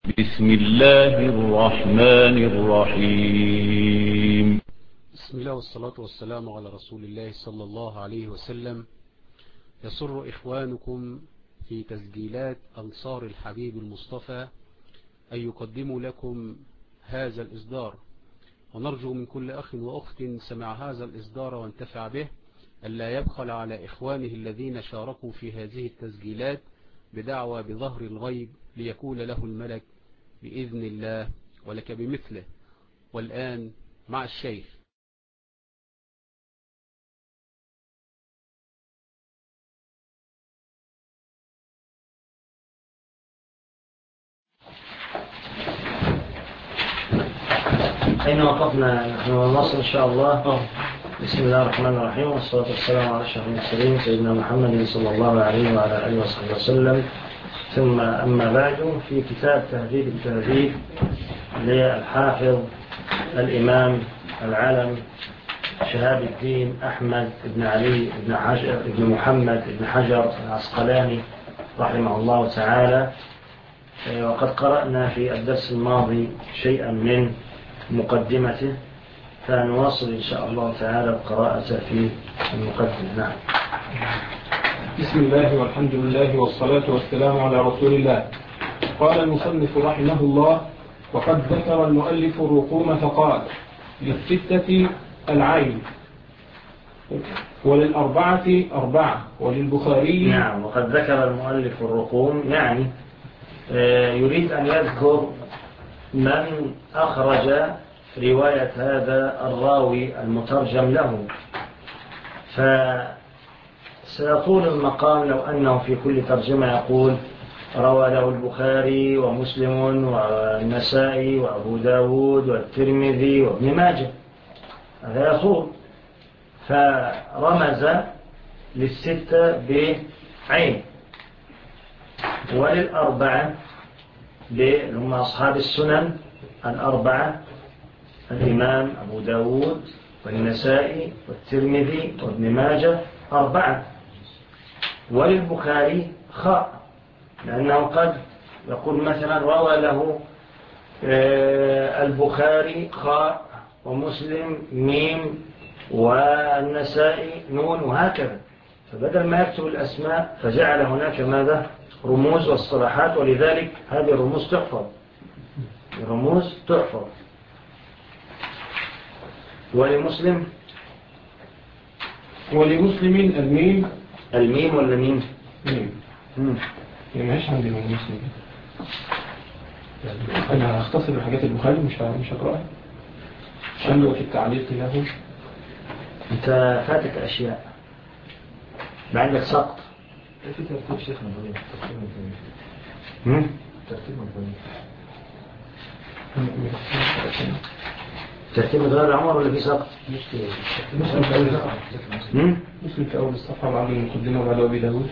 بسم الله الرحمن الرحيم. بسم الله والصلاة والسلام على رسول الله صلى الله عليه وسلم. يسر إخوانكم في تسجيلات أنصار الحبيب المصطفى أن يقدموا لكم هذا الإصدار، ونرجو من كل أخ وأخت سمع هذا الإصدار وانتفع به ألا يبخل على إخوانه الذين شاركوا في هذه التسجيلات بدعوى بظهر الغيب ليقول له الملك بإذن الله ولك بمثله. والآن مع الشيخ. أين وقفنا؟ نحن نصل إن شاء الله. بسم الله الرحمن الرحيم، والصلاة والسلام على أشرف المرسلين سيدنا محمد صلى الله عليه وعلى آله وصحبه وسلم. ثم أما بعد، في كتاب تهذيب التهذيب للحافظ الإمام العالم شهاب الدين أحمد بن علي بن محمد بن حجر العسقلاني رحمه الله تعالى. وقد قرأنا في الدرس الماضي شيئا من مقدمته، فنواصل إن شاء الله تعالى القراءة في المقدمة. نعم. بسم الله والحمد لله والصلاة والسلام على رسول الله. قال المصنف رحمه الله: وقد ذكر المؤلف الرقوم فقال: للستة العين، وللأربعة أربعة، وللبخاري. نعم. وقد ذكر المؤلف الرقوم، يعني يريد أن يذكر من أخرج رواية هذا الراوي المترجم له، فسيطول المقام لو أنه في كل ترجمة يقول روى له البخاري ومسلم والنسائي وأبو داود والترمذي وابن ماجه، هذا يطول. فرمز للستة بعين، وللأربعة هم أصحاب السنن الأربعة: الإمام أبو داود والنسائي والترمذي وابن ماجه، أربعة. وللبخاري خاء، لأنه قد يقول مثلا روى له البخاري خاء، ومسلم ميم، والنسائي نون، وهكذا. فبدل ما يكتب الأسماء فجعل هناك ماذا؟ رموز واصطلاحات، ولذلك هذه الرموز تحفظ، الرموز تحفظ. ولمسلم الميم ولا ميم؟ ميم. ماهيش عندي من مسلم. أنا هختصر الحاجات البخاري، مش هقرأها. عندي في التعليق له. أنت فاتك أشياء، ما عندك سقط. في ترتيب شيخنا ضمير ترتيب مضمون. ترتيب غير عمر ولا في سقط؟ مسلم في أول الصفحة بعد المقدمة وبعد أبي داود.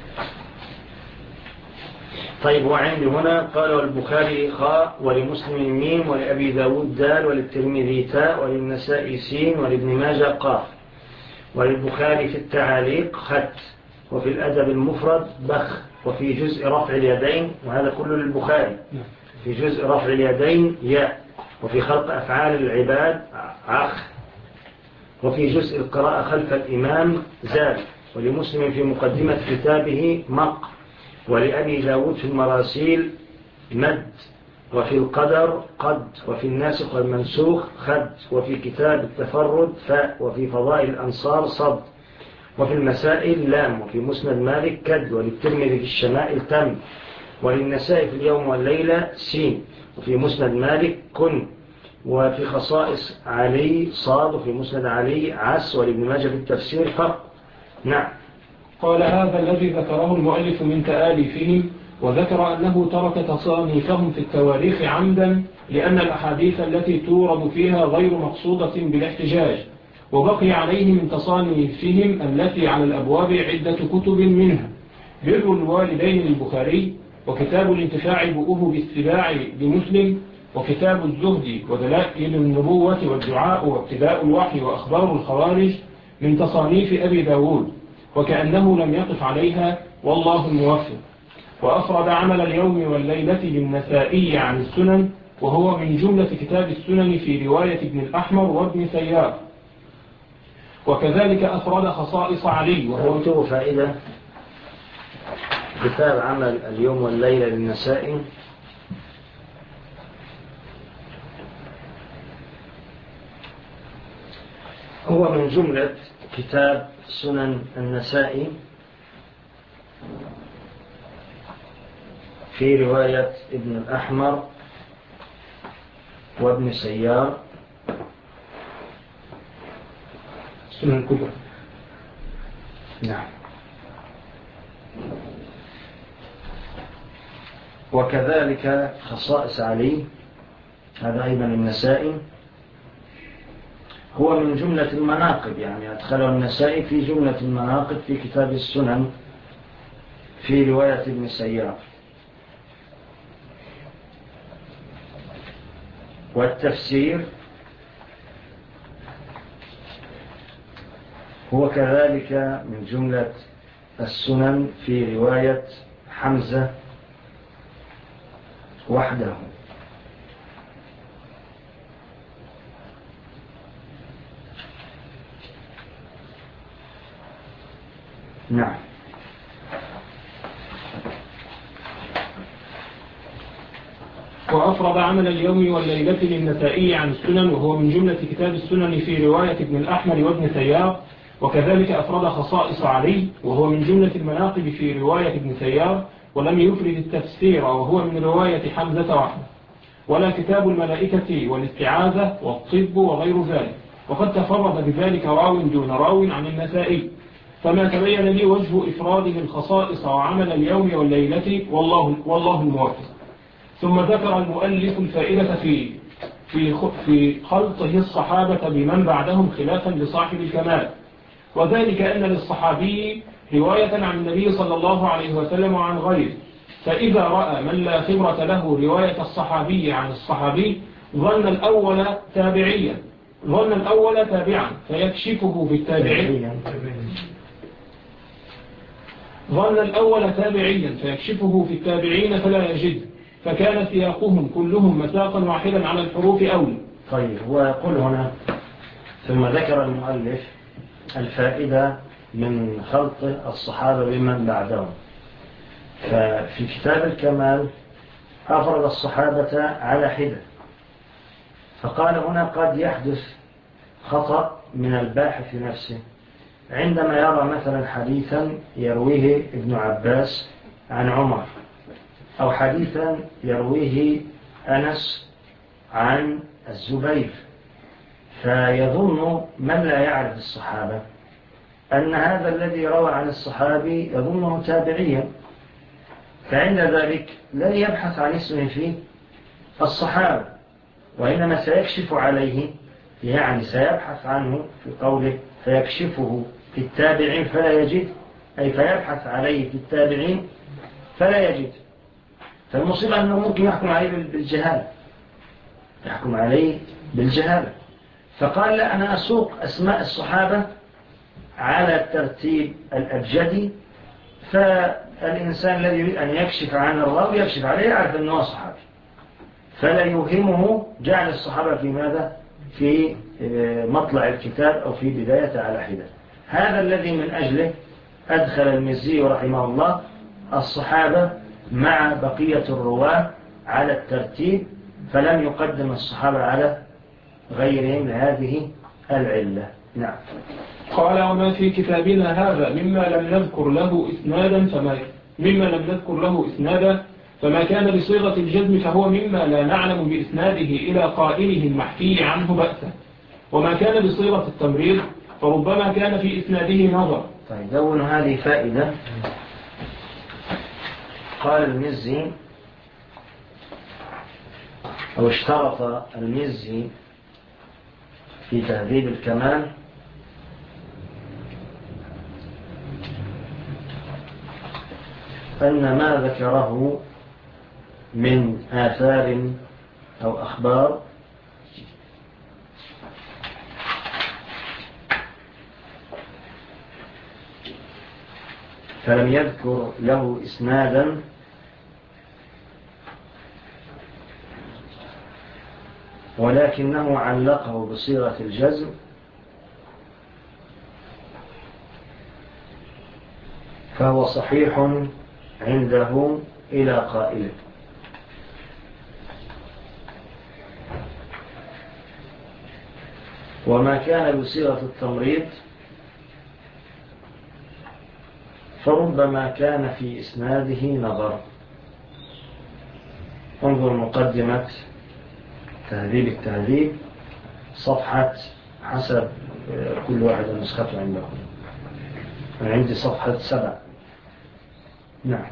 طيب، وعندي هنا قال: والبخاري خاء، ولمسلم ميم، ولأبي داود دال، وللترمذي تاء، وللنسائي سين، ولابن ماجه قاف. وللبخاري في التعاليق خط، وفي الأدب المفرد بخ، وفي جزء رفع اليدين، وهذا كله للبخاري، في جزء رفع اليدين ياء، وفي خلق أفعال العباد عخ، وفي جزء القراءة خلف الإمام زال. ولمسلم في مقدمة كتابه مق، ولأبي داود في المراسيل مد، وفي القدر قد، وفي الناسخ والمنسوخ خد، وفي كتاب التفرد فاء، وفي فضائل الأنصار صد، وفي المسائل لام، وفي مسند مالك كد، وللترمذي في الشمائل تم، وللنسائي في اليوم والليلة سين، وفي مسند مالك كن، وفي خصائص علي صاد، وفي مسند علي عس، ولابن ماجه في التفسير فرق. نعم. قال: هذا الذي ذكره المؤلف من تآليفهم، وذكر أنه ترك تصانيفهم في التواريخ عمدا لأن الأحاديث التي تورد فيها غير مقصودة بالاحتجاج، وبقي عليه من تصانيفهم التي على الأبواب عدة كتب، منها بر الوالدين للبخاري، وكتاب الانتفاع بأه بالسباع لمسلم، وكتاب الزهد ودلائل النبوة والدعاء وابتداء الوحي وأخبار الخوارج من تصانيف أبي داود، وكأنه لم يقف عليها، والله الموفق. وأفرد عمل اليوم والليلة للنسائي عن السنن، وهو من جملة كتاب السنن في رواية ابن الأحمر وابن سيار. وكذلك أفرد خصائص علي، وهو فائدة كتاب عمل اليوم والليلة للنسائي هو من جملة كتاب سنن النسائي في رواية ابن الأحمر وابن سيار سنن الكبرى. نعم. وكذلك خصائص علي، هذا أيضا النسائي، هو من جملة المناقب، يعني أدخله النسائي في جملة المناقب في كتاب السنن في رواية ابن سيار. والتفسير هو كذلك من جملة السنن في رواية حمزة وحده. نعم. وأفرد عمل اليوم والليلة للنسائي عن السنن، وهو من جملة كتاب السنن في رواية ابن الأحمر وابن سيار. وكذلك أفرد خصائص علي، وهو من جملة المناقب في رواية ابن سيار، ولم يفرد التفسير، وهو من رواية حمزة وحده، ولا كتاب الملائكة والاستعاذة والطب وغير ذلك. وقد تفرد بذلك راو دون راو عن النسائي، فما تبين لي وجه إفراده الخصائص وعمل اليوم والليلة، والله الموفق. ثم ذكر المؤلف الفائدة في خلطه الصحابة بمن بعدهم خلافا لصاحب الكمال، وذلك أن للصحابي رواية عن النبي صلى الله عليه وسلم وعن غيره، فإذا رأى من لا خبرة له رواية الصحابي عن الصحابي ظن الأول تابعا فيكشفه بالتابعين، ظن الأول تابعيا فيكشفه في التابعين فلا يجد، فكان سياقهم كلهم مساقا واحدا على الحروف أولى. طيب، هو يقول هنا ثم ذكر المؤلف الفائدة من خلط الصحابة بمن بعدهم. ففي كتاب الكمال أفرد الصحابة على حدة، فقال هنا قد يحدث خطأ من الباحث نفسه عندما يرى مثلا حديثا يرويه ابن عباس عن عمر، أو حديثا يرويه أنس عن الزبير، فيظن من لا يعرف الصحابة أن هذا الذي روى عن الصحابي يظنه تابعيا، فعند ذلك لا يبحث عن اسمه في الصحابة، وإنما سيكشف عليه، يعني سيبحث عنه في قوله فيكشفه في التابعين فلا يجد، أي فيبحث عليه في التابعين فلا يجد. فالمصيبة أنه ممكن يحكم عليه بالجهالة، فقال لا، أنا أسوق أسماء الصحابة على الترتيب الأبجدي، فالإنسان الذي يريد أن يكشف عن الراوي يكشف عليه يعرف أنه صحابي، فلا يوهمه جعل الصحابة في ماذا؟ في مطلع الكتاب أو في بداية على حدة. هذا الذي من أجله أدخل المزي رحمه الله الصحابة مع بقية الرواة على الترتيب، فلم يقدم الصحابة على غيرهم لهذه العلة. نعم. قال وما في كتابنا هذا مما لم نذكر له إسنادا فما كان بصيغة الجزم فهو مما لا نعلم بإسناده إلى قائله المحكي عنه بأسا، وما كان بصيغة التمريض فربما كان في إسناده نظر. طيب، دون هذه فائدة. قال المزي أو اشترط المزي في تهذيب الكمال أن ما ذكره من آثار أو أخبار فلم يذكر له إسنادا ولكنه علقه بصيغة الجزم، فهو صحيح عنده إلى قائله. وما كان بصيغة التمريض فربما كان في إسناده نظر. انظر مقدمة تهذيب التهذيب صفحة، حسب كل واحد نسخته عنده، أنا عندي صفحة 7. نعم.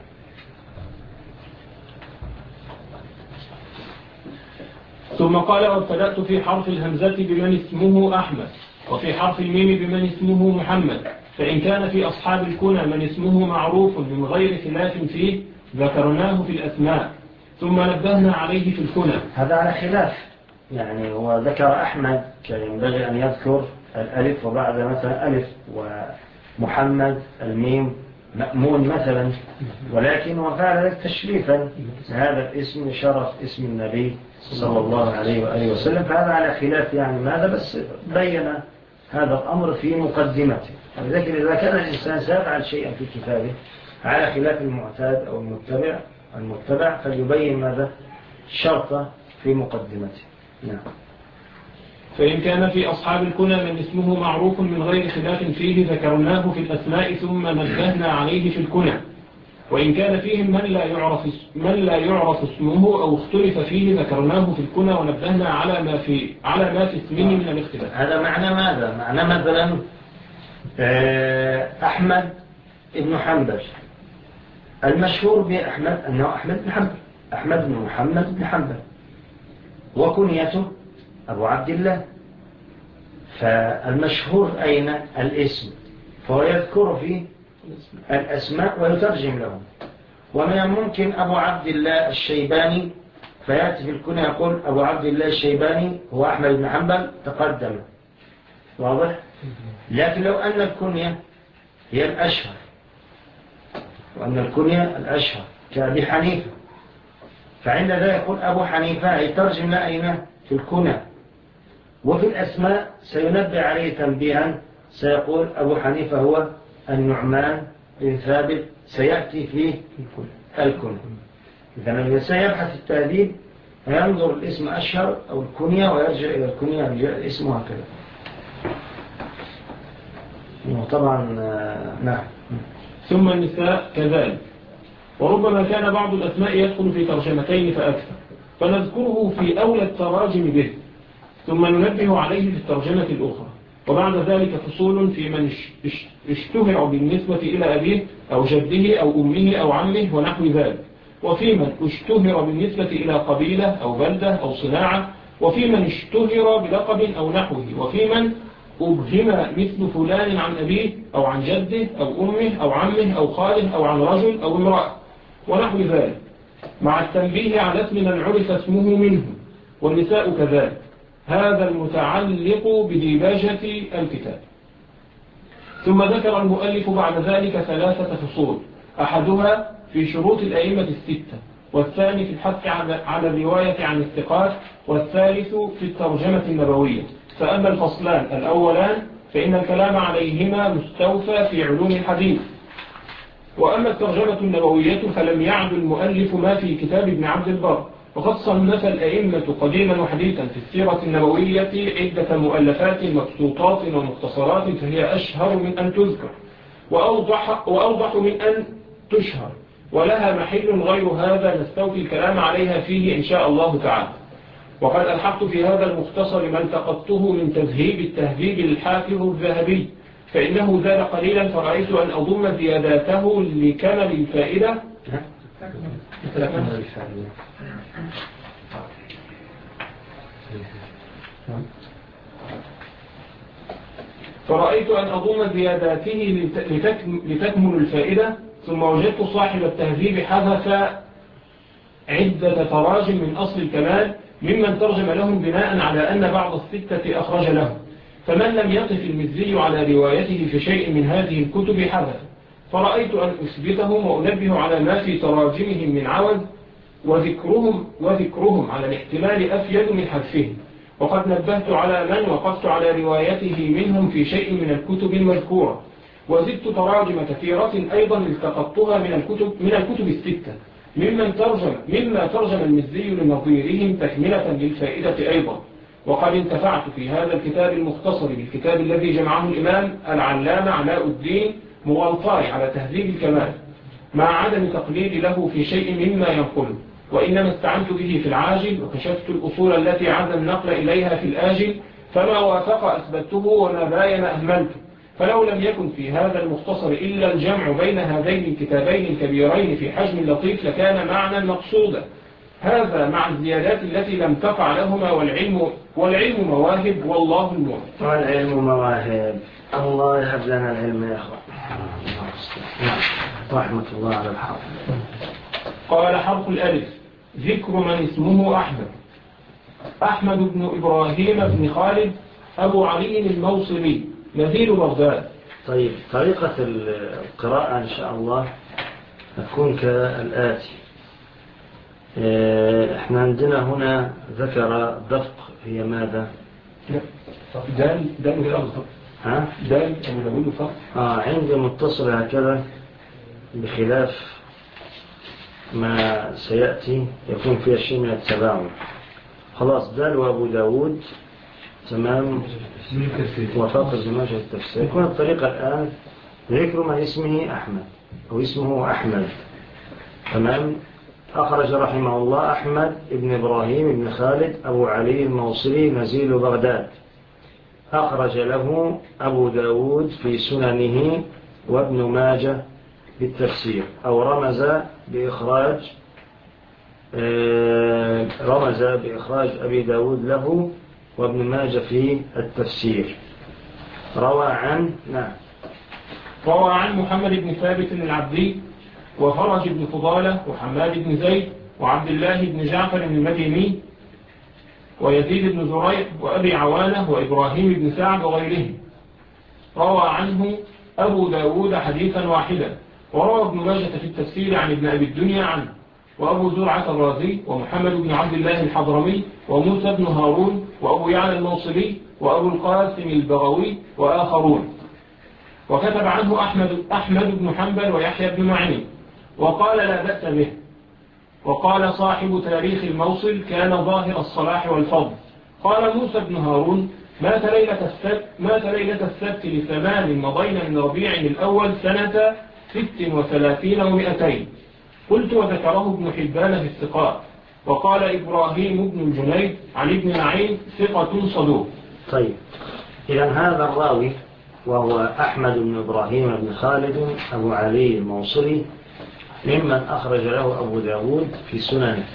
ثم قال: وابتدأت في حرف الهمزة بمن اسمه أحمد، وفي حرف الميم بمن اسمه محمد، فإن كان في أصحاب الكنى من اسمه معروف من غير خلاف فيه ذكرناه في الأسماء ثم نبهنا عليه في الكنى. هذا على خلاف، يعني هو ذكر أحمد كان ينبغي أن يذكر الألف وبعد مثلا ألف، ومحمد الميم مأمون مثلا، ولكن وفعل ذلك تشريفا هذا الاسم شرف اسم النبي صلى الله عليه وآله وسلم، فهذا على خلاف يعني ماذا، بس بين هذا الأمر في مقدمته. ولذلك إذا كان الإنسان سيفعل شيئا في كتابه على خلاف المعتاد أو المتبع فليبين ماذا شرطه في مقدمته. نعم. فإن كان في أصحاب الكنى من اسمه معروف من غير خلاف فيه ذكرناه في الأسماء ثم نبهنا عليه في الكنى. وإن كان فيهم من لا يعرف اسمه أو اختلف فيه ذكرناه في الكنى ونبهنا على ما في اسمه من الاختلاف. هذا معنى ماذا؟ معنى مثلا أحمد بن حنبل، المشهور بأحمد أنه أحمد بن حنبل، أحمد بن محمد بن حنبل، وكنيته أبو عبد الله، فالمشهور أين الاسم، فهو يذكر في الأسماء ويترجم لهم. ومن الممكن أبو عبد الله الشيباني فيأتي في الكنى يقول أبو عبد الله الشيباني هو أحمد بن حنبل تقدم، واضح؟ لكن لو أن الكنية هي الأشهر، وأن الكنية الأشهر كأبي حنيفة، فعند ذلك يقول أبو حنيفة يترجم لأين في الكنى. وفي الأسماء سينبه عليه تنبيها، سيقول أبو حنيفة هو النعمان بن ثابت، سيأتي في الكنى. إذن الإنسان يبحث التهذيب فينظر الاسم أشهر أو الكنية ويرجع إلى الكنية ويرجع الاسم هكذا. طبعا نعم. ثم النساء كذلك، وربما كان بعض الأسماء يدخل في ترجمتين فأكثر، فنذكره في أولى التراجم به ثم ننبه عليه في الترجمة الأخرى. وبعد ذلك فصول في من اشتهر بالنسبة إلى أبيه أو جده أو أمه أو عمه ونحو ذلك، وفي من اشتهر بالنسبة إلى قبيلة أو بلدة أو صناعة، وفي من اشتهر بلقب أو نحوه، وفي من أبهم مثل فلان عن أبيه أو عن جده أو أمه أو عمه أو خاله أو عن رجل أو امرأة ونحو ذلك، مع التنبيه على اسم من عرف اسمه منه. والنساء كذلك. هذا المتعلق بديباجة الكتاب. ثم ذكر المؤلف بعد ذلك 3 فصول، أحدها في شروط الأئمة 6، والثاني في الحث على الرواية عن الثقات، والثالث في الترجمة النبوية. فأما الفصلان الأولان فإن الكلام عليهما مستوفى في علوم الحديث. وأما الترجمة النبوية فلم يعد المؤلف ما في كتاب ابن عبد البر، وقد صنف الأئمة قديما وحديثا في السيرة النبوية عدة مؤلفات مبسوطات ومختصرات، فهي أشهر من أن تذكر وأوضح من أن تشهر، ولها محل غير هذا نستوفي الكلام عليها فيه إن شاء الله تعالى. وقد ألحقت في هذا المختصر ما التقطته من تذهيب التهذيب للحافظ الذهبي، فإنه زاد قليلا فرأيت أن أضم زياداته لكمل الفائدة لتكمل الفائدة. ثم وجدت صاحب التهذيب حذف عدة تراجم من أصل الكمال ممن ترجم لهم بناء على أن بعض 6 أخرج لهم، فمن لم يقف المزي على روايته في شيء من هذه الكتب حذف. فرأيت أن أثبتهم وأنبه على ما في تراجمهم من عوز، وذكرهم على الاحتمال أفيد من حذفهم. وقد نبهت على من وقفت على روايته منهم في شيء من الكتب المذكورة، وزدت تراجم كثيرة أيضا التقطتها من الكتب الستة مما ترجم المزي لنظيرهم تكملة للفائدة أيضا. وقد انتفعت في هذا الكتاب المختصر بالكتاب الذي جمعه الإمام العلامة علاء الدين مغلطاي على تهذيب الكمال، مع عدم تقليد له في شيء مما ينقله، وإنما استعنت به في العاجل، وكشفت الأصول التي عاد النقل إليها في الآجل، فما وافق أثبته وما باين أهملته. فلو لم يكن في هذا المختصر إلا الجمع بين هذين الكتابين الكبيرين في حجم لطيف لكان معنى مقصودا، هذا مع الزيادات التي لم تقع لهما، والعلم مواهب والله الموفق. والعلم مواهب، الله يهب لنا العلم يا أخوان. رحمة الله على الحافظ. قال حرف الألف: ذكر من اسمه أحمد. أحمد بن إبراهيم بن خالد أبو علي الموصلي نزيل بغداد. طيب، طريقة القراءة إن شاء الله تكون كالآتي. احنا عندنا هنا ذكر دفق، هي ماذا؟ دال وفق. ها؟ دال أو وفق. عندي متصل هكذا، بخلاف ما سيأتي يكون فيها شيء من التباعد. خلاص، دال وأبو داود تمام، وفاق زماجة التفسير. يكون الطريقة الآن ذكر ما اسمه أحمد أو اسمه أحمد. تمام. أخرج رحمه الله أحمد ابن إبراهيم ابن خالد أبو علي الموصلي نزيل بغداد. أخرج له أبو داود في سننه وابن ماجه بالتفسير، أو رمز بإخراج أبي داود له وابن ماجه في التفسير. روى عن محمد بن ثابت العبدي وفرج بن فضالة وحماد بن زيد وعبد الله بن جعفر المديني ويزيد بن زريع وأبي عوانة وإبراهيم بن سعد وغيرهم. روى عنه أبو داود حديثا واحدا. وروى ابن ماجة في التفسير عن ابن أبي الدنيا عنه، وأبو زرعة الرازي ومحمد بن عبد الله الحضرمي وموسى بن هارون وأبو يعلى الموصلي وأبو القاسم البغوي وآخرون. وكتب عنه أحمد بن حنبل ويحيى بن معين، وقال لا بأس به. وقال صاحب تاريخ الموصل كان ظاهر الصلاح والفضل. قال موسى بن هارون مات ليلة السبت ل8 مضينا من ربيع الأول سنة 36 و200. قلت وذكره ابن حبان في الثقات. وقال إبراهيم بن الجنيد عن ابن معين ثقة صدوق. طيب، إذن هذا الراوي وهو أحمد بن إبراهيم بن خالد أبو علي الموصلي ممن أخرج له أبو داود في سننه،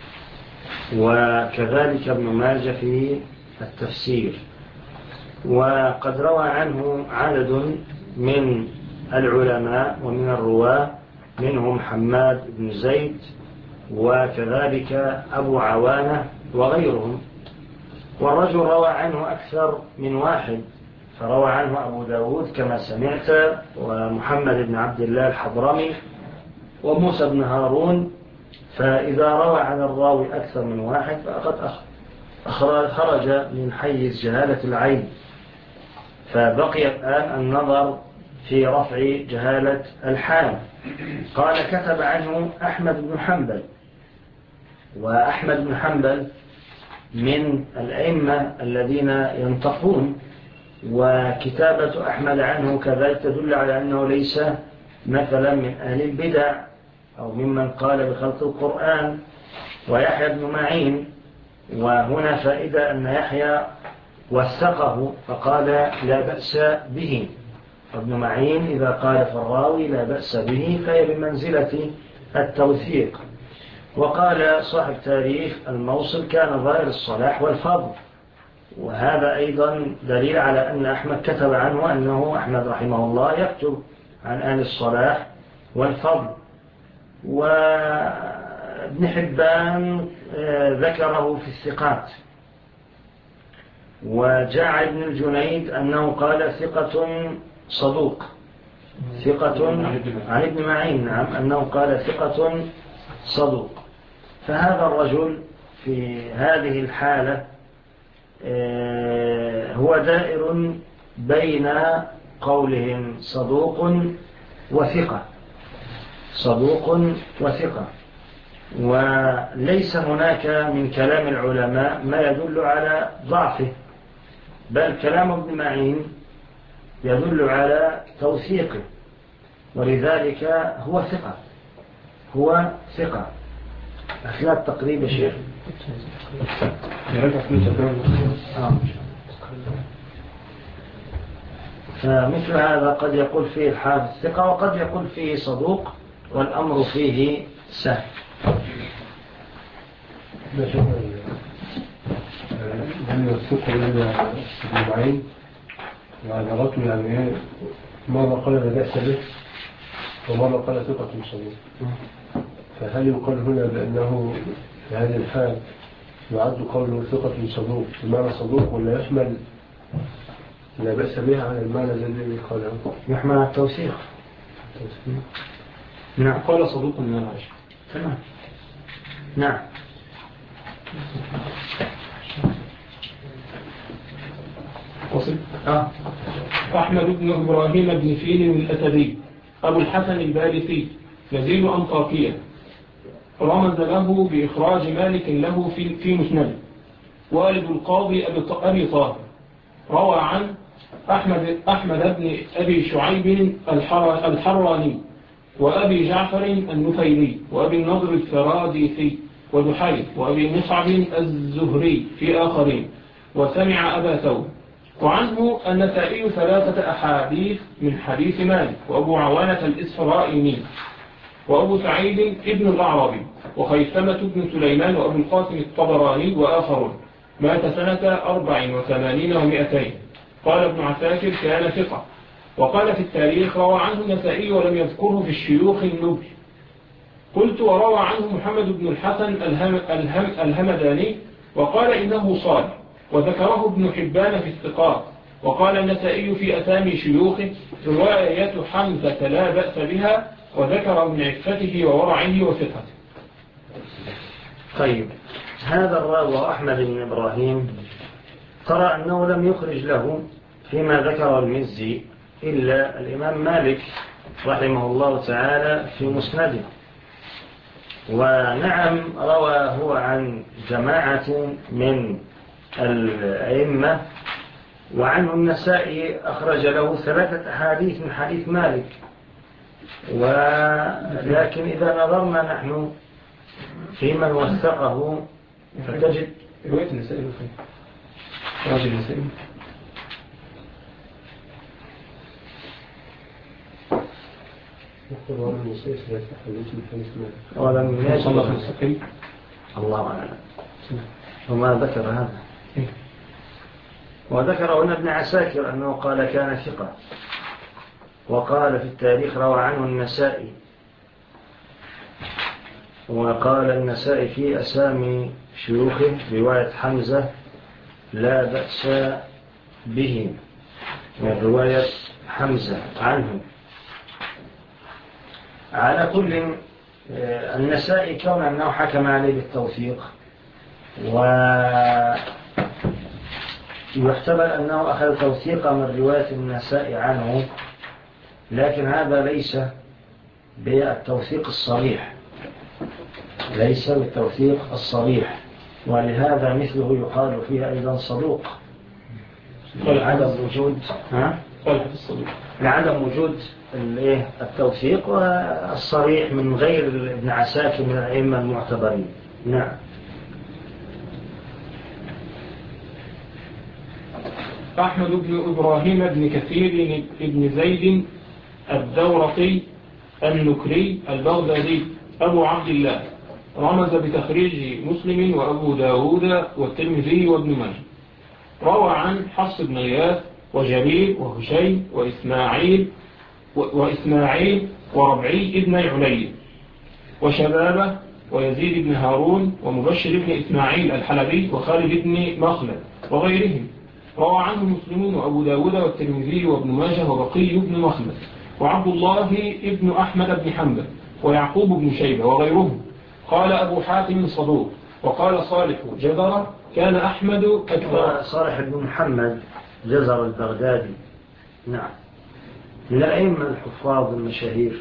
وكذلك ابن ماجه في التفسير. وقد روى عنه عدد من العلماء ومن الرواة، منهم حماد بن زيد وكذلك أبو عوانة وغيرهم. والرجل روى عنه أكثر من واحد، فروى عنه أبو داود كما سمعت، ومحمد بن عبد الله الحضرمي وموسى بن هارون. فإذا روى عن الراوي أكثر من واحد فقد خرج من حيز جهالة العين، فبقي الآن النظر في رفع جهالة الحال. قال كتب عنه أحمد بن حنبل، وأحمد بن حنبل من الأئمة الذين ينطقون، وكتابة أحمد عنه كذلك تدل على أنه ليس مثلا من أهل البدع أو ممن قال بخلق القرآن. ويحيى بن معين، وهنا فائدة أن يحيى وثقه فقال لا بأس به. ابن معين إذا قال فالراوي لا بأس به فهي بمنزلة التوثيق. وقال صاحب تاريخ الموصل كان ظاهر الصلاح والفضل، وهذا أيضا دليل على أن أحمد كتب عنه أنه أحمد رحمه الله يكتب عن أهل الصلاح والفضل. وابن حبان ذكره في الثقات. وجاء ابن الجنيد أنه قال ثقة صدوق، ثقة عن ابن معين، نعم، أنه قال ثقة صدوق. فهذا الرجل في هذه الحالة هو دائر بين قولهم صدوق وثقة، صدوق وثقة، وليس هناك من كلام العلماء ما يدل على ضعفه، بل كلام ابن معين يدل على توثيقه، ولذلك هو ثقة، هو ثقة. أثناء التقريب يا شيخ فمثل هذا قد يقول فيه الحافظ ثقة وقد يقول فيه صدوق، والأمر فيه سهل. هل يوثقه إلى ابن معين وعبارته يعني مرة قال لا بأس به ومرة قال ثقة صدوق، فهل يقال هنا بأنه في هذه الحال يعد قوله ثقة صدوق بمعنى صدوق، ولا يحمل لا بأس به على المعنى الذي قاله؟ يحمل التوثيق. نعم. قال صدوق من العشر. تمام. نعم. وصل. أحمد بن إبراهيم بن فيل الأتدي أبو الحسن البارثي نزيل أنطاكية، رمز له بإخراج مالك له في مسند، والد القاضي أبي طاهر. روى عن أحمد بن أبي شعيب الحراني، وأبي جعفر النفيلي، وأبي النضر الفراديسي، ودحيل، وأبي مصعب الزهري في آخرين، وسمع أبا ثور. وعنه النسائي 3 أحاديث من حديث مالك، وأبو عوانة الإسفرائيني، وأبو سعيد ابن الأعرابي، وخيثمة بن سليمان، وأبو القاسم الطبراني، وآخرون. مات سنة 84 و200. قال ابن عساكر كان ثقة. وقال في التاريخ روى عنه النسائي ولم يذكره في الشيوخ النبل. قلت وروى عنه محمد بن الحسن الهمداني وقال إنه صالح، وذكره ابن حبان في الثقات. وقال النسائي في أسامي شيوخه رواية حمزة لا بأس بها، وذكر من عفته وورعه وثقته. طيب، هذا الراوي أحمد بن إبراهيم ترى أنه لم يخرج له فيما ذكره المزي إلا الإمام مالك رحمه الله تعالى في مسنده. ونعم روى هو عن جماعة من الأئمة، وعنه النسائي أخرج له 3 أحاديث من حديث مالك. ولكن إذا نظرنا نحن في من وثقه فتجد رواية النسائي الخير راجل النسائي ولم يجب الله أعلم وما ذكر هذا. وذكر هنا ابن عساكر أنه قال كان ثقة، وقال في التاريخ روى عنه النسائي، وقال النسائي في أسامي شيوخه رواية حمزة لا بأس به، من رواية حمزة عنه. على كل النسائي كون أنه حكم عليه بالتوثيق، ويحتمل أنه أخذ توثيقا من رواية النسائي عنه، لكن هذا ليس بالتوثيق الصريح، ليس بالتوثيق الصريح، ولهذا مثله يقال فيه أيضا صدوق لعدم وجود التوثيق والصريح من غير ابن عساكر من الأئمة المعتبرين. نعم. أحمد بن إبراهيم بن كثير بن زيد الدورقي النكري البغدادي أبو عبد الله، رمز بتخريج مسلم وأبو داود والترمذي وابن ماجه. روى عن حفص بن غياث وجرير وهشيم وإسماعيل وربعي ابن علي وشبابه ويزيد بن هارون ومبشر بن إسماعيل الحلبي وخالد بن مخلد وغيرهم. روى عنه مسلمون وأبو داود والترمذي وابن ماجه وبقي بن مخلد وعبد الله ابن أحمد بن حنبل ويعقوب بن شيبة وغيرهم. قال أبو حاتم صدوق، وقال صالح جزرة كان أحمد أكثر. صالح بن محمد جزر البغدادي، نعم، من الأئمة الحفاظ المشاهير،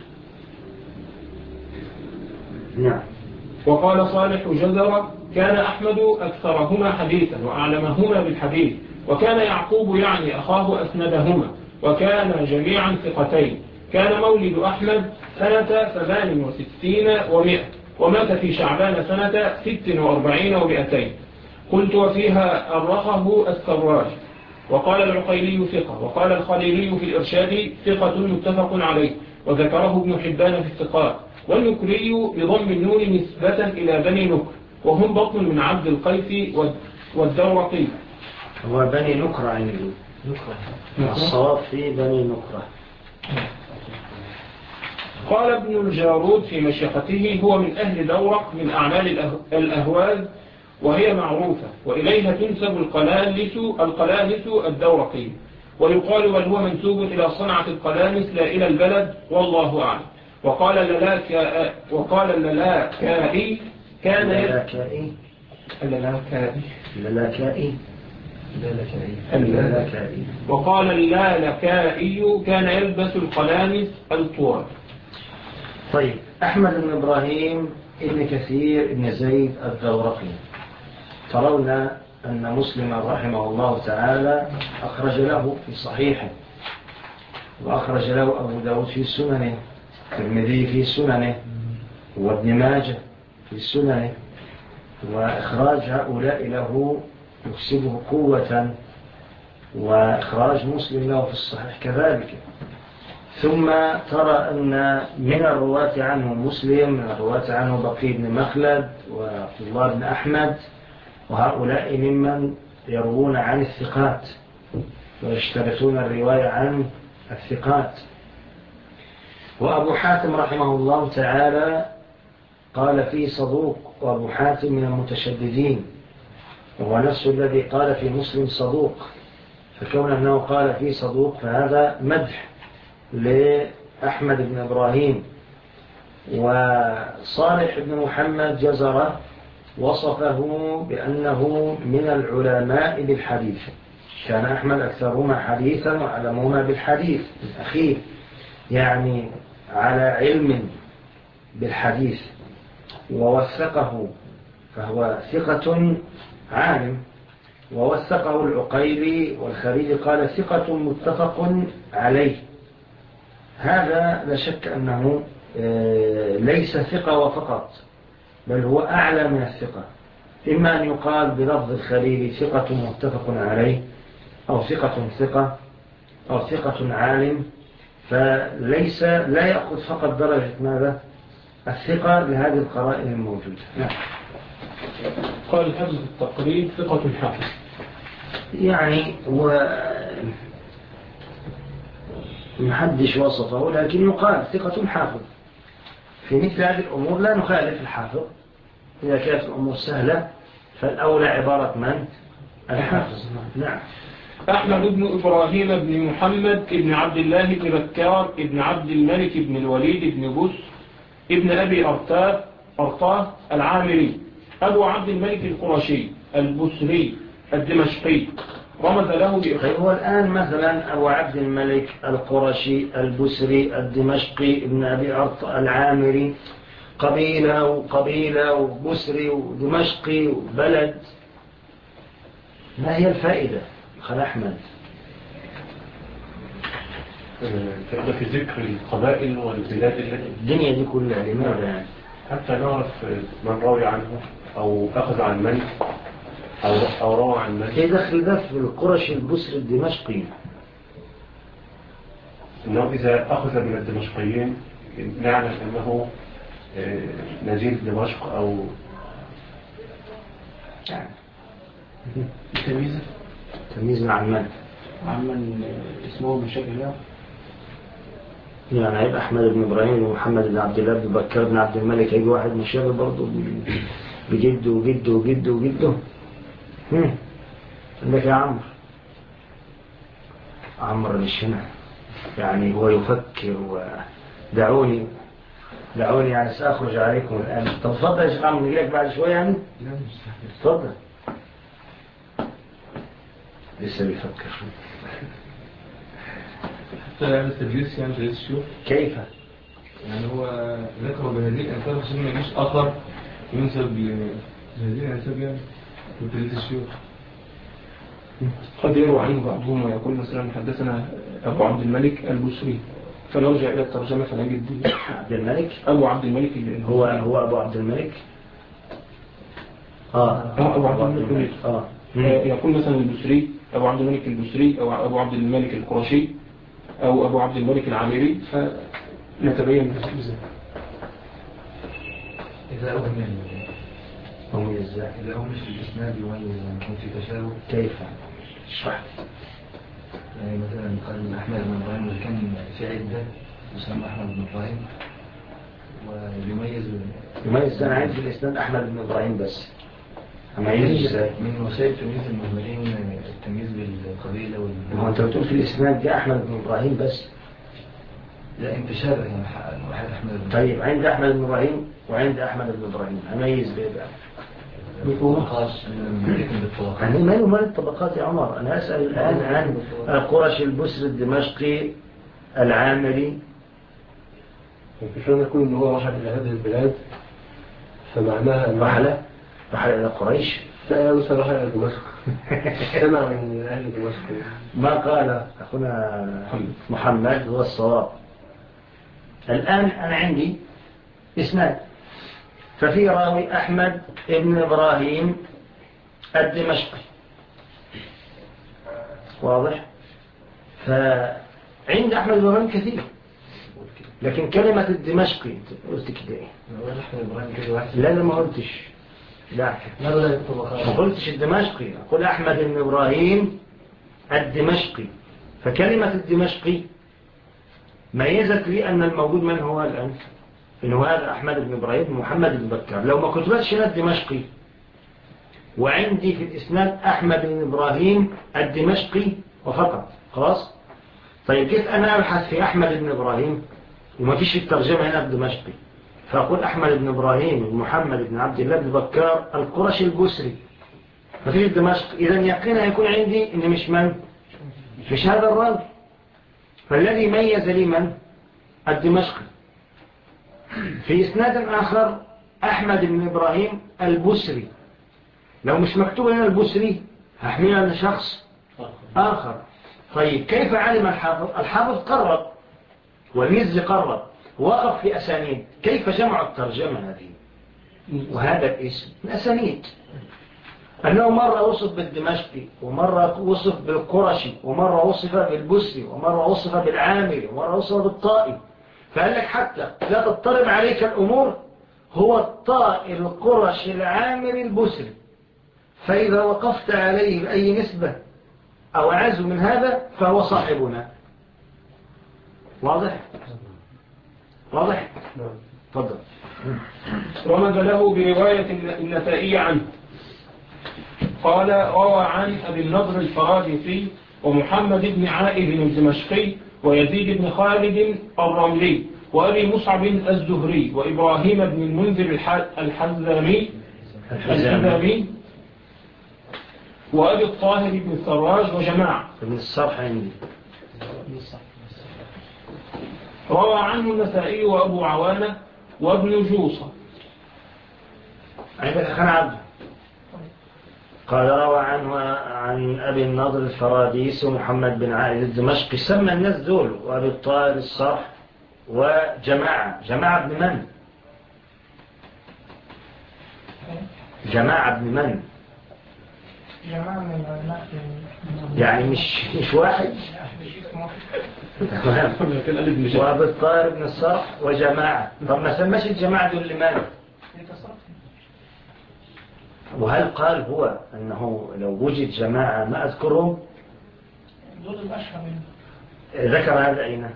نعم. وقال صالح جزرة كان أحمد أكثرهما حديثا وأعلمهما بالحديث، وكان يعقوب يعني أخاه أسندهما، وكان جميعا ثقتين. كان مولد أحمد سنة 68 و100، ومات في شعبان سنة 46 و200. قلت وفيها أرخه السراج. وقال العقيلي ثقة، وقال الخليلي في الإرشاد ثقة متفق عليه، وذكره ابن حبان في الثقات. والنكري بضم النون نسبة إلى بني نكر، وهم بطن من عبد القيس والدورقي. هو بني نكرة عنده، الصواب في بني نكرة. قال ابن الجارود في مشيخته هو من أهل دورق من أعمال الأهواز، وهي معروفة، وإليها تنسب القلانس الدورقي، ويقال بل هو منسوب إلى صنعة القلانس لا إلى البلد، والله أعلم. وقال الللاكائي كان وقال اللالكائي كان يلبس القلانس الطوال. طيب، أحمد بن إبراهيم ابن كثير ابن زيد الدورقي، ترون أن مسلم رحمه الله تعالى أخرج له في صحيحه، وأخرج له أبو داود في سننه، الترمذي في سننه، وابن ماجه في سننه، وإخراج هؤلاء له يكسبه قوة، وإخراج مسلم له في الصحيح كذلك. ثم ترى أن من الرواة عنه مسلم، من الرواة عنه بقي بن مخلد وعبد الله بن أحمد، وهؤلاء ممن يروون عن الثقات ويشترطون الرواية عن الثقات. وأبو حاتم رحمه الله تعالى قال فيه صدوق، وأبو حاتم من المتشددين، وهو نفس الذي قال في مسلم صدوق، فكون أنه قال فيه صدوق فهذا مدح لأحمد بن إبراهيم. وصالح بن محمد جزرة وصفه بأنه من العلماء بالحديث، كان أحمد أكثرهما حديثا وأعلمهما بالحديث الأخير، يعني على علم بالحديث، ووثقه، فهو ثقة عالم. ووثقه العقيلي والخليلي قال ثقة متفق عليه. هذا لا شك أنه ليس ثقة وفقط، بل هو أعلى من الثقة. إما أن يقال بلفظ الخليلي ثقة متفق عليه، أو ثقة ثقة، أو ثقة عالم، فليس لا يأخذ فقط درجة ماذا؟ الثقة لهذه القرائن الموجودة. قال الحفظ التقريب ثقة حافظ، يعني محدش وصفه، لكن يقال ثقة حافظ. في مثل هذه الأمور لا نخالف الحافظ، إذا كانت الأمور سهلة فالأولى عبارة من؟ الحافظ. نعم. أحمد بن إبراهيم بن محمد بن عبد الله بن بكار بن عبد الملك بن الوليد بن بس ابن أبي أرطاه العامري، أبو عبد الملك القرشي البصري الدمشقي، رمز له بإخوة. هو الآن مثلا أبو عبد الملك القرشي البصري الدمشقي ابن أبي أرطاه العامري، قبيلة وقبيلة وبصري ودمشقي وبلد، ما هي الفائدة؟ خل أحمد تبدأ في ذكر القبائل والبلاد التي الدنيا دي كلها لماذا يعني؟ حتى نعرف من روي عنه أو أخذ عن من أو روى عن من. ايه دخل ده في القرشي البصري الدمشقي؟ إنه إذا أخذ من الدمشقيين نعلم أنه نزيل دمشق أو تمييز عن من؟ عن من اسمه مشابه له، يعني هيبقى أحمد بن إبراهيم بن محمد بن عبد الله بن بكر بن عبد الملك، هيجي واحد مشابه برضه بجده وجده وجده وجده. عندك يا عمرو مش هنا، يعني هو يفكر. ودعوني دعوني يعني سأخرج عليكم الآن. طب تفضل يا شيخ عمرو، نجي لك بعد شوية يعني. لا مستحيل. تفضل. لسه بيفكر. حتى يعني التدريس يعني تدريس الشيوخ كيف؟ يعني هو ذكر بهذه الأنساب عشان ما يجيش آخر ينسب لهذه الأنساب يعني في تدريس الشيوخ. قد يروى عنه بعضهم ويقول مثلا حدثنا أبو عبد الملك البصري، فنرجع إلى الترجمة فنجد عبد الملك أبو عبد الملك هو أبو عبد الملك. أبو عبد الملك يقول مثلا البصري أبو عبد الملك البصري أو أبو عبد الملك القرشي أو أبو عبد الملك العامري، فنتبين بذلك. إذا هم ازاي؟ إذا هم مش الإسناد يميز يكون في تشابه. كيف؟ اشرح. يعني مثلا قال أحمد بن إبراهيم اللي كان في عدة يسمى أحمد بن إبراهيم يميز. أنا عندي الإسناد أحمد بن إبراهيم بس. أميز ازاي؟ من وسائل تمييز المهملين التمييز بالقبيلة هو أنت بتقول في الإسناد دي أحمد بن إبراهيم بس؟ لا أنت شابه يعني واحد أحمد بن طيب عند أحمد بن إبراهيم وعند أحمد بن إبراهيم أميز بيه بقى. بالطبقات يعني ما يمال الطبقات يا عمر؟ أنا أسأل الآن عن القرش البصري الدمشقي العامري. وكيفما يكون إن هو رحل إلى هذه البلاد فمعناها رحل إلى قريش. لا مثلا رحل إلى دمشق سمع من أهل دمشق. ما قال أخونا محمد هو الصواب. الآن أنا عندي إسناد، ففي راوي أحمد ابن إبراهيم الدمشقي، واضح؟ فعند أحمد بن إبراهيم كثير، لكن كلمة الدمشقي قلت كده إيه؟ لا ما قلتش. لا ما قلتش الدمشقي، أقول أحمد بن إبراهيم الدمشقي. فكلمة الدمشقي ميزت لي أن الموجود من هو الآن، إنه هذا أحمد بن إبراهيم محمد بن بكر. لو ما كتبتش هنا الدمشقي وعندي في الإسناد أحمد بن إبراهيم الدمشقي وفقط خلاص. طيب كيف أنا أبحث في أحمد بن إبراهيم وما فيش الترجمة هنا الدمشقي، فأقول أحمد بن إبراهيم بن محمد بن عبد الله بن بكر القرشي البصري، ما فيش الدمشق. إذا يقينا يكون عندي إن مش هذا الراوي. فالذي ميز لي من؟ الدمشقي. في إسناد آخر أحمد بن إبراهيم البصري، لو مش مكتوب هنا البصري هحملها لشخص آخر. طيب كيف علم الحافظ قرب والمزي قرب وقف في أسانيد، كيف جمع الترجمة هذه وهذا الاسم الأسانيد؟ أنه مرة وصف بالدمشقي ومرة وصف بالقرشي ومرة وصف بالبصري ومرة وصف بالعامري ومرة وصف بالطائي. فقال لك حتى لا تضطرب عليك الأمور، هو الطائي القرشي العامري البصري، فإذا وقفت عليه بأي نسبة أو أعز من هذا فهو صاحبنا. واضح؟ واضح؟ تفضل. رمز له برواية النسائي عنه قال: روى عن أبي النضر الفراديسي ومحمد بن عائذ الدمشقي ويزيد بن خالد الرملي وأبي مصعب الزهري وإبراهيم بن المنذر الحزامي وأبي الطاهر بن السراج وجماعة ابن الصرح عندي. روى عنه النسائي وأبو عوانة وابن جوصة. عندك أخنا عبد قال روى عنه عن أبي النضر الفراديس ومحمد بن عائذ الدمشقي، سمى الناس دول وأبي الطاهر الصرح وجماعة. جماعة ابن من؟ جماعة ابن من؟ يعني مش واحد. وأبي الطاهر بن الصرح وجماعة. طب ما سماش الجماعة دول لماذا؟ وهل قال هو أنه لو وجد جماعة ما أذكرهم؟ ذكر هذا أين؟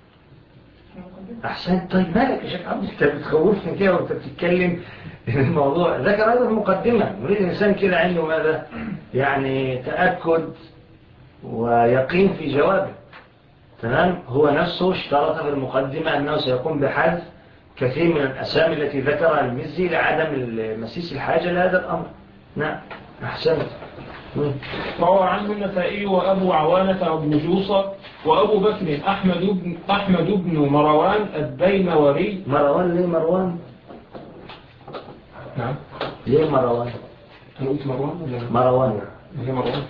أحسن. طيب مالك يا شيخ عبد، أنت بتخوفني كده وأنت بتتكلم الموضوع. ذكر هذا المقدمة. نريد الإنسان كده عنده ماذا؟ يعني تأكد ويقين في جوابه. تمام. هو نفسه اشترط في المقدمة أنه سيقوم بحذف كثير من الأسامي التي ذكرها المزي لعدم مسيس الحاجة لهذا الأمر. نعم أحسنت. روى عنه النسائي وأبو عوانة وابن جوصة وأبو بكر أحمد بن مروان الدينوري. مروان ليه مروان؟ نعم ليه مروان؟ أنا قلت مروان ولا مروان؟ ليه مروان؟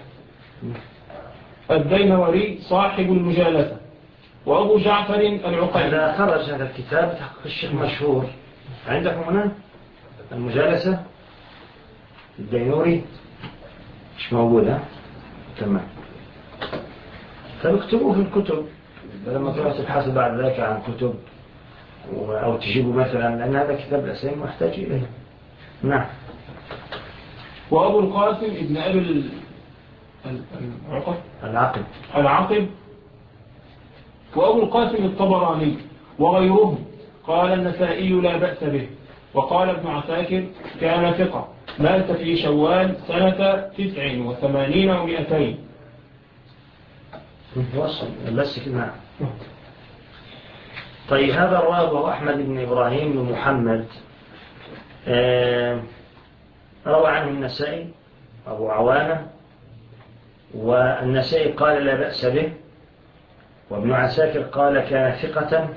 الدينوري صاحب المجالسة. وأبو جعفر العقيلي. إذا خرج هذا الكتاب تحقق الشيخ مشهور عندكم هنا المجالسة الدينوري مش موجودة. تمام. فنكتبوه في الكتب لما تروح تبحثوا بعد ذلك عن كتب أو تجيبوا مثلا، لأن هذا كتاب الأسامي محتاج إليه. نعم. وأبو القاسم ابن أبي العقب وأبو القاسم الطبراني وغيره. قال النسائي لا بأس به. وقال ابن عساكر كان ثقة مات في شوال سنة 89 و200. وصل بس كده. طيب هذا الراوي أحمد بن إبراهيم بن محمد روى عنه النسائي أبو عوانة، والنسائي قال لا بأس به، وابن عساكر قال كان ثقة،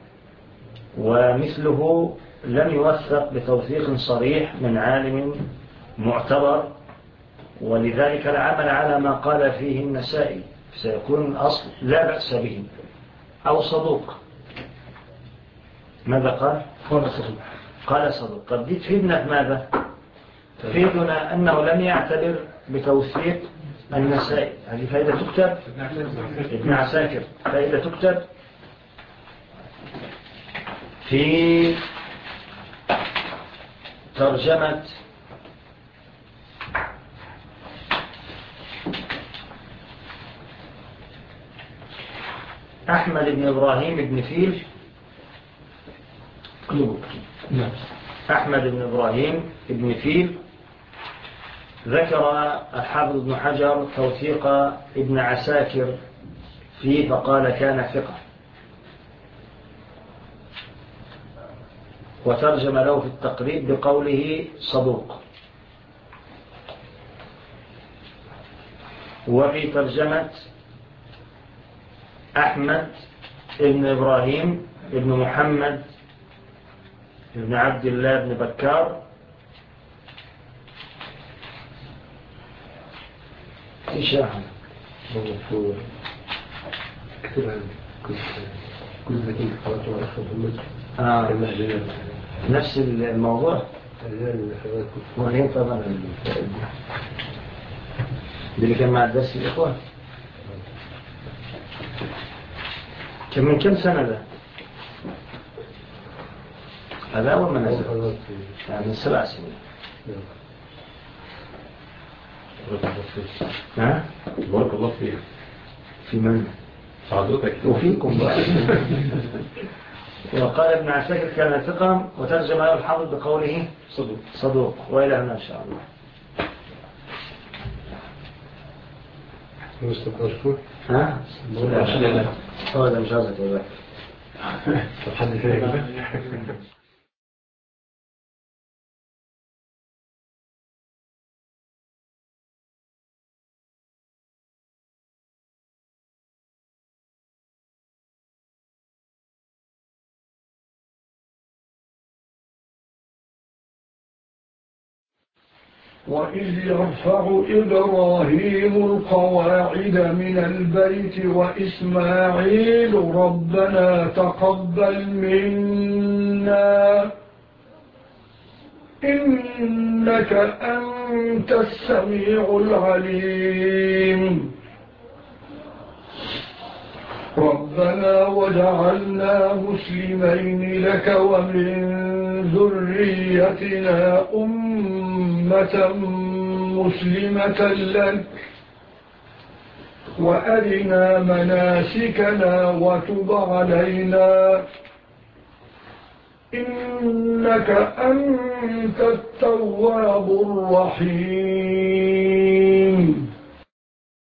ومثله لم يوثق بتوثيق صريح من عالم معتبر، ولذلك العمل على ما قال فيه النسائي سيكون الأصل لا بأس به أو صدوق. ماذا قال؟ قال صدوق. طب دي تفيدنا ماذا؟ تفيدنا أنه لم يعتبر بتوثيق النسائي. هذه فائدة تكتب ابن عساكر، فائدة تكتب في ترجمة أحمد بن إبراهيم بن فيل. أحمد بن إبراهيم بن فيل ذكر الحافظ ابن حجر توثيق ابن عساكر فيه فقال كان ثقة، وترجم له في التقريب بقوله صدوق. وفي ترجمة أحمد بن إبراهيم بن محمد بن عبد الله بن بكار إشاعة نفس الموضوع وهي طبعا اللي كان مع الدرس الإخوة. كان من كم سنة ده؟ هذا أول ما نزل يعني من 7 سنين. ها؟ بارك الله فيك. في من؟ حضرتك وفيكم بقى. وقال ابن عساكر كان ثقة، وترجم له الحافظ بقوله صدوق. وإلى هنا إن شاء الله. مستقر. ها؟ هذا مش عايزك يا بقى. طب حد فاهم؟ وإذ يرفع إبراهيم القواعد من البيت وإسماعيل ربنا تقبل منا إنك أنت السميع العليم ربنا وجعلنا مسلمين لك ومن ذريتنا أمة مسلمة لك وأرنا مناسكنا وتب علينا إنك أنت التواب الرحيم